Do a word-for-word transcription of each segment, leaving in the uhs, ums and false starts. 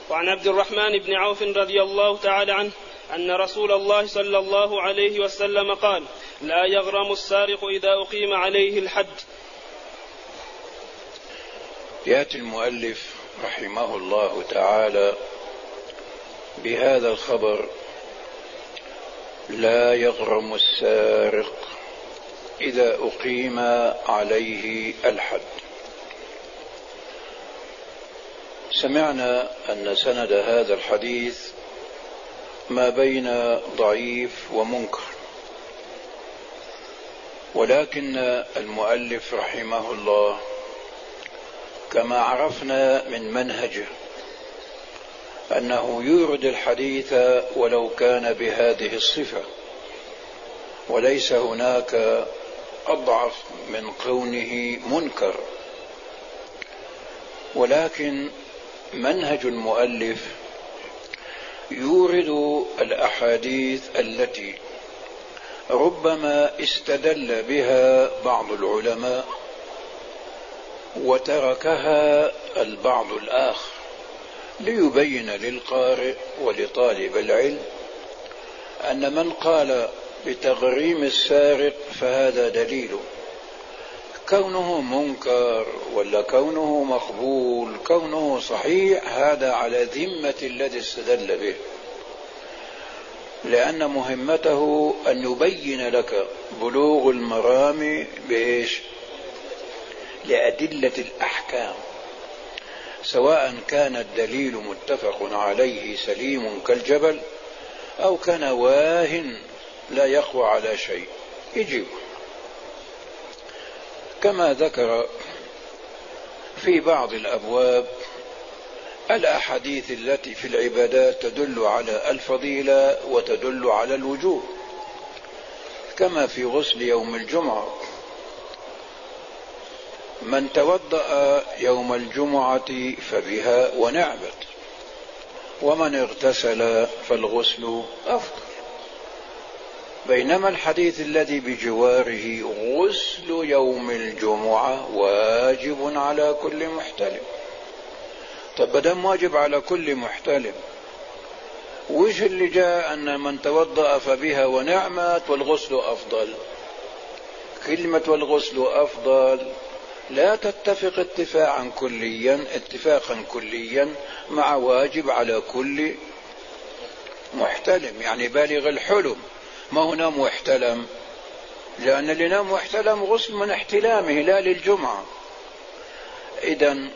وعن عبد الرحمن بن عوف رضي الله تعالى عنه أن رسول الله صلى الله عليه وسلم قال: لا يغرم السارق إذا أقيم عليه الحد. يأتي المؤلف رحمه الله تعالى بهذا الخبر: لا يغرم السارق إذا أقيم عليه الحد. سمعنا أن سند هذا الحديث ما بين ضعيف ومنكر، ولكن المؤلف رحمه الله كما عرفنا من منهجه أنه يورد الحديث ولو كان بهذه الصفة، وليس هناك أضعف من كونه منكر، ولكن منهج المؤلف يورد الأحاديث التي ربما استدل بها بعض العلماء وتركها البعض الآخر ليبين للقارئ ولطالب العلم أن من قال بتغريم السارق فهذا دليل، كونه منكر ولا كونه مقبول كونه صحيح هذا على ذمة الذي استدل به، لأن مهمته أن يبين لك بلوغ المرام بإيش؟ لأدلة الأحكام، سواء كان الدليل متفق عليه سليم كالجبل أو كان واهن لا يقوى على شيء يجيب. كما ذكر في بعض الأبواب الأحاديث التي في العبادات تدل على الفضيلة وتدل على الوجوب، كما في غسل يوم الجمعة: من توضأ يوم الجمعة فبها ونعمت، ومن اغتسل فالغسل أفضل. بينما الحديث الذي بجواره: غسل يوم الجمعة واجب على كل محتلم. طب دام واجب على كل محتلم، وش اللي جاء أن من توضأ فبها ونعمت والغسل أفضل؟ كلمة والغسل أفضل لا تتفق اتفاقا كليا اتفاقا كليا مع واجب على كل محتلم، يعني بالغ الحلم ما هو نام واحتلم، لأن اللي نام واحتلم غسل من احتلامه لا للجمعة. إذن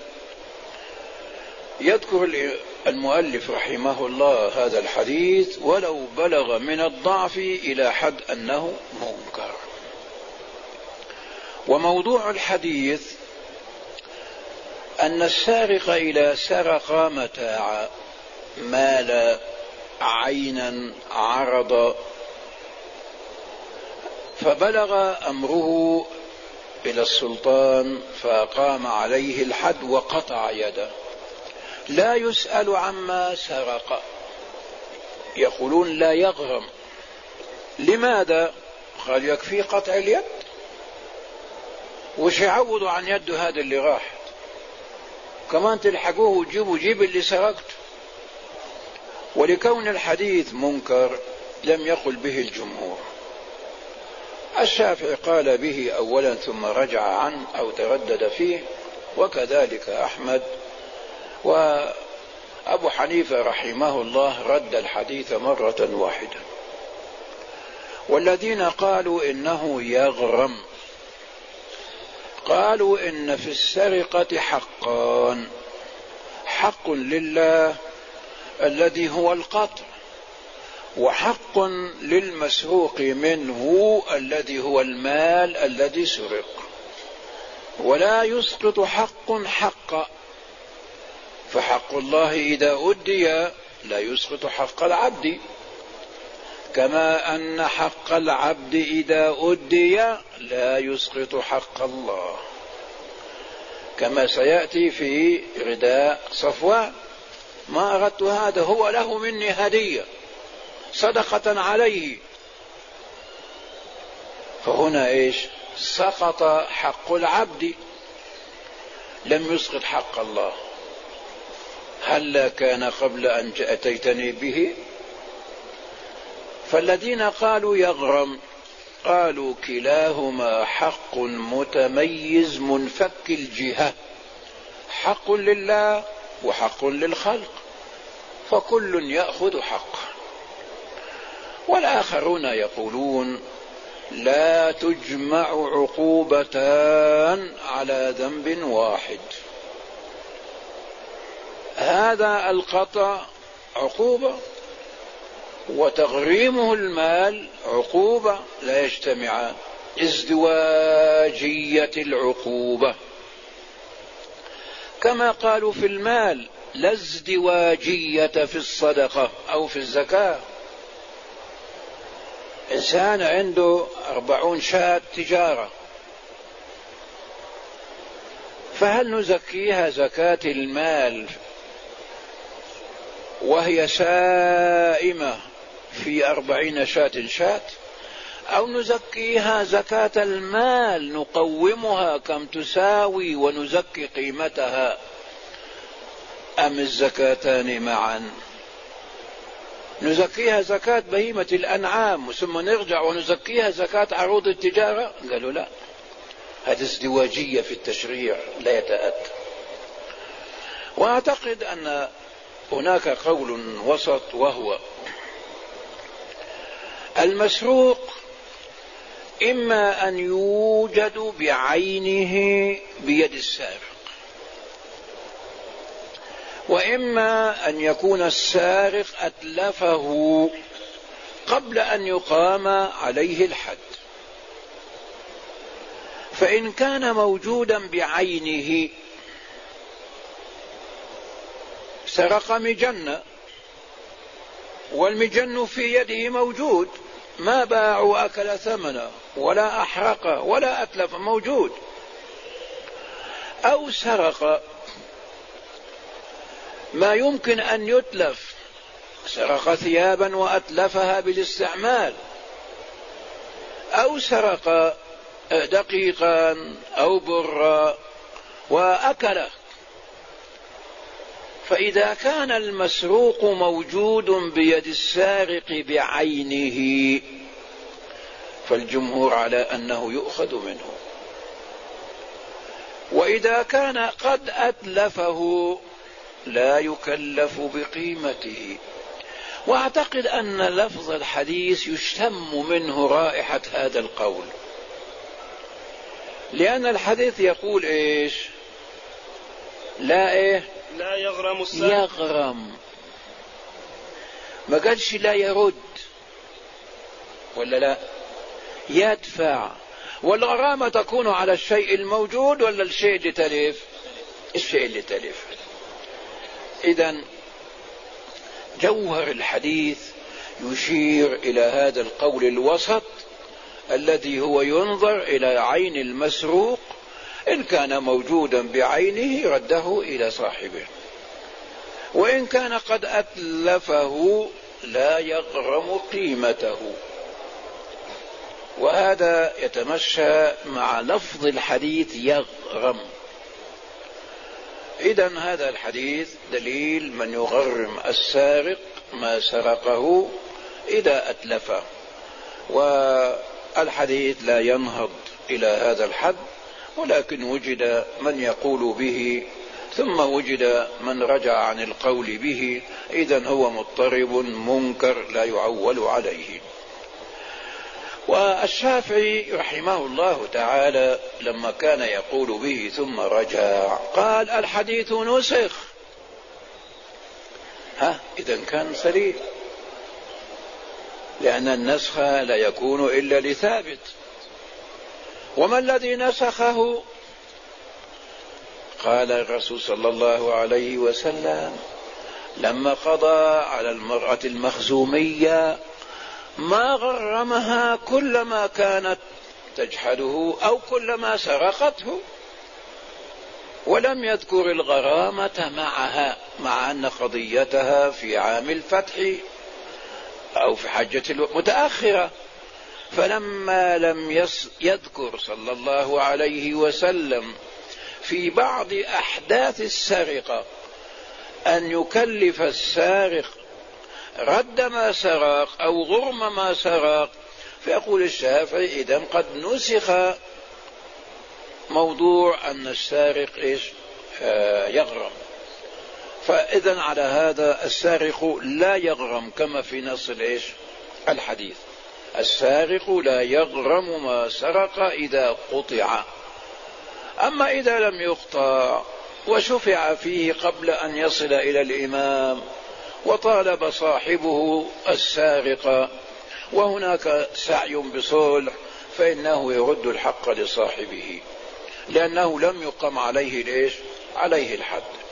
يذكر المؤلف رحمه الله هذا الحديث ولو بلغ من الضعف إلى حد أنه منكر. وموضوع الحديث أن السارق إذا سرق متاعا مال عينا عرض فبلغ أمره إلى السلطان فأقام عليه الحد وقطع يده، لا يسأل عما سرق، يقولون لا يغرم. لماذا؟ قال يكفي قطع اليد، وش يعوضوا عن يده هذا اللي راحت؟ كمان تلحقوه وجيبوا جيب اللي سرقته. ولكون الحديث منكر لم يقل به الجمهور. الشافعي قال به أولا ثم رجع عنه أو تردد فيه، وكذلك أحمد، وأبو حنيفة رحمه الله رد الحديث مرة واحدة. والذين قالوا إنه يغرم قالوا إن في السرقة حقان: حق لله الذي هو القطع، وحق للمسروق منه الذي هو المال الذي سرق، ولا يسقط حق حقا، فحق الله إذا أدي لا يسقط حق العبد، كما أن حق العبد إذا أدي لا يسقط حق الله، كما سيأتي في رداء صفوان: ما أردت هذا، هو له مني هدية صدقة عليه. فهنا إيش؟ سقط حق العبد، لم يسقط حق الله. هل كان قبل أن أتيتني به؟ فالذين قالوا يغرم قالوا كلاهما حق متميز منفك الجهة، حق لله وحق للخلق، فكل يأخذ حقه. والآخرون يقولون لا تجمع عقوبتان على ذنب واحد، هذا القطع عقوبة وتغريمه المال عقوبة، لا يجتمعان، ازدواجية العقوبة. كما قالوا في المال لا ازدواجية في الصدقة أو في الزكاة. إنسان عنده أربعون شاة تجارة، فهل نزكيها زكاة المال وهي سائمة في أربعين شاة شاة، أو نزكيها زكاة المال نقومها كم تساوي ونزكي قيمتها، أم الزكاتان معا؟ نزكيها زكاة بهيمة الأنعام ثم نرجع ونزكيها زكاة عروض التجارة؟ قالوا لا، هذه ازدواجية في التشريع لا يتأتى. وأعتقد أن هناك قول وسط، وهو المسروق إما أن يوجد بعينه بيد السارق، وإما أن يكون السارق أتلفه قبل أن يقام عليه الحد. فإن كان موجودا بعينه، سرق مجنة والمجن في يده موجود، ما باع وأكل ثمنه ولا أحرق ولا أتلف، موجود. أو سرق ما يمكن أن يتلف، سرق ثيابا وأتلفها بالاستعمال، أو سرق دقيقا أو برا وأكله. فإذا كان المسروق موجود بيد السارق بعينه فالجمهور على أنه يؤخذ منه، وإذا كان قد أتلفه لا يكلف بقيمته. وأعتقد أن لفظ الحديث يشتم منه رائحة هذا القول، لأن الحديث يقول إيش؟ لا إيه؟ لا يغرم السارق، يغرم، ما قالش لا يرد ولا لا يدفع. والغرامة تكون على الشيء الموجود ولا الشيء اللي تلف؟ الشيء اللي تلف. إذن جوهر الحديث يشير إلى هذا القول الوسط الذي هو ينظر إلى عين المسروق، إن كان موجودا بعينه رده إلى صاحبه، وإن كان قد أتلفه لا يغرم قيمته. وهذا يتمشى مع لفظ الحديث يغرم. إذن هذا الحديث دليل من يغرم السارق ما سرقه إذا أتلفه، والحديث لا ينهض إلى هذا الحد، ولكن وجد من يقول به ثم وجد من رجع عن القول به، إذن هو مضطرب منكر لا يعول عليه. والشافعي رحمه الله تعالى لما كان يقول به ثم رجع قال الحديث نسخ. ها إذن كان صريح، لأن النسخ لا يكون إلا لثابت. وما الذي نسخه؟ قال الرسول صلى الله عليه وسلم لما قضى على المرأة المخزومية ما غرمها كل ما كانت تجحده أو كل ما سرقته، ولم يذكر الغرامة معها، مع أن قضيتها في عام الفتح أو في حجة المتأخرة. فلما لم يذكر صلى الله عليه وسلم في بعض أحداث السرقة أن يكلف السارق رد ما سرق أو غرم ما سرق، فيقول الشافعي إذن قد نسخ موضوع أن السارق إيش آه يغرم. فإذن على هذا السارق لا يغرم كما في نص الإيش الحديث، السارق لا يغرم ما سرق إذا قطع. أما إذا لم يقطع وشفع فيه قبل أن يصل إلى الإمام وطالب صاحبه السارق وهناك سعي بصلح، فإنه يرد الحق لصاحبه، لأنه لم يقم عليه ليش عليه الحد.